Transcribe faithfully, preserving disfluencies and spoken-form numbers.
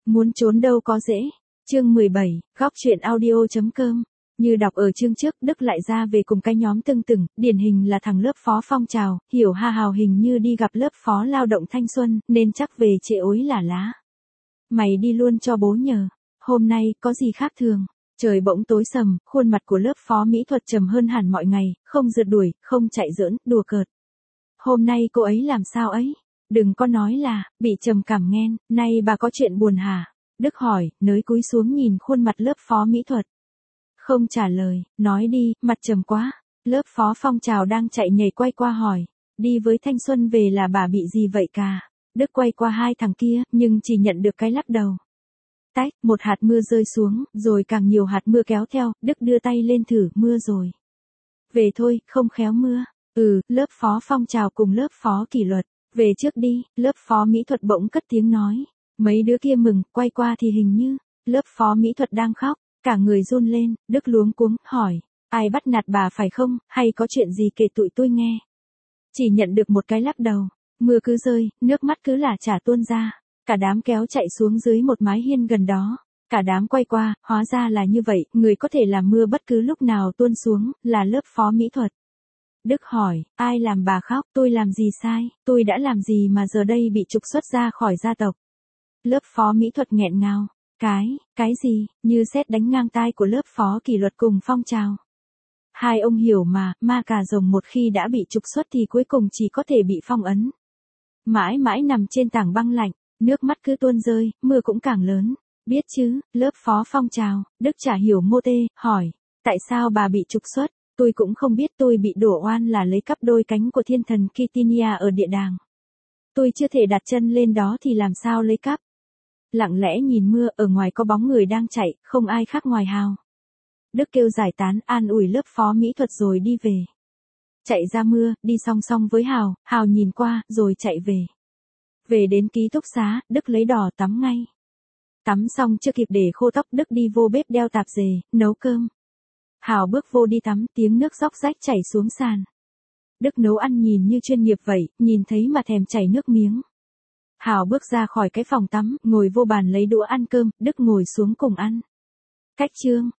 Muốn trốn đâu có dễ. Chương mười bảy, góc truyện audio chấm com. Như đọc ở chương trước, Đức lại ra về cùng cái nhóm Tương Tửng, điển hình là thằng lớp phó phong trào, Hiểu Hà Hào hình như đi gặp lớp phó lao động thanh xuân, nên chắc về trễ ối là lá. Mày đi luôn cho bố nhờ. Hôm nay, có gì khác thường? Trời bỗng tối sầm, khuôn mặt của lớp phó mỹ thuật trầm hơn hẳn mọi ngày, không rượt đuổi, không chạy giỡn, đùa cợt. Hôm nay cô ấy làm sao ấy? Đừng có nói là, bị trầm cảm ghen, nay bà có chuyện buồn hả? Đức hỏi, nới cúi xuống nhìn khuôn mặt lớp phó mỹ thuật. Không trả lời, nói đi, mặt trầm quá. Lớp phó phong trào đang chạy nhảy quay qua hỏi, đi với thanh xuân về là bà bị gì vậy cả? Đức quay qua hai thằng kia, nhưng chỉ nhận được cái lắc đầu. Tách, một hạt mưa rơi xuống, rồi càng nhiều hạt mưa kéo theo, Đức đưa tay lên thử, mưa rồi. Về thôi, không khéo mưa. Ừ, lớp phó phong trào cùng lớp phó kỷ luật. Về trước đi, lớp phó mỹ thuật bỗng cất tiếng nói. Mấy đứa kia mừng, quay qua thì hình như, lớp phó mỹ thuật đang khóc, cả người run lên, Đức luống cuống, hỏi, ai bắt nạt bà phải không, hay có chuyện gì kể tụi tôi nghe. Chỉ nhận được một cái lắc đầu, mưa cứ rơi, nước mắt cứ lả chả tuôn ra, cả đám kéo chạy xuống dưới một mái hiên gần đó. Cả đám quay qua, hóa ra là như vậy, người có thể làm mưa bất cứ lúc nào tuôn xuống, là lớp phó mỹ thuật. Đức hỏi, ai làm bà khóc, tôi làm gì sai, tôi đã làm gì mà giờ đây bị trục xuất ra khỏi gia tộc. Lớp phó mỹ thuật nghẹn ngào, cái, cái gì, như sét đánh ngang tai của lớp phó kỷ luật cùng phong trào. Hai ông hiểu mà, ma cà rồng một khi đã bị trục xuất thì cuối cùng chỉ có thể bị phong ấn. Mãi mãi nằm trên tảng băng lạnh, nước mắt cứ tuôn rơi, mưa cũng càng lớn. Biết chứ, lớp phó phong trào, Đức chả hiểu mô tê, hỏi, tại sao bà bị trục xuất? Tôi cũng không biết, tôi bị đổ oan là lấy cắp đôi cánh của thiên thần Kitinia ở địa đàng. Tôi chưa thể đặt chân lên đó thì làm sao lấy cắp. Lặng lẽ nhìn mưa, ở ngoài có bóng người đang chạy, không ai khác ngoài Hào. Đức kêu giải tán, an ủi lớp phó mỹ thuật rồi đi về. Chạy ra mưa, đi song song với Hào, Hào nhìn qua, rồi chạy về. Về đến ký túc xá, Đức lấy đỏ tắm ngay. Tắm xong chưa kịp để khô tóc, Đức đi vô bếp đeo tạp dề, nấu cơm. Hào bước vô đi tắm, tiếng nước róc rách chảy xuống sàn. Đức nấu ăn nhìn như chuyên nghiệp vậy, nhìn thấy mà thèm chảy nước miếng. Hào bước ra khỏi cái phòng tắm, ngồi vô bàn lấy đũa ăn cơm, Đức ngồi xuống cùng ăn. Cách chương,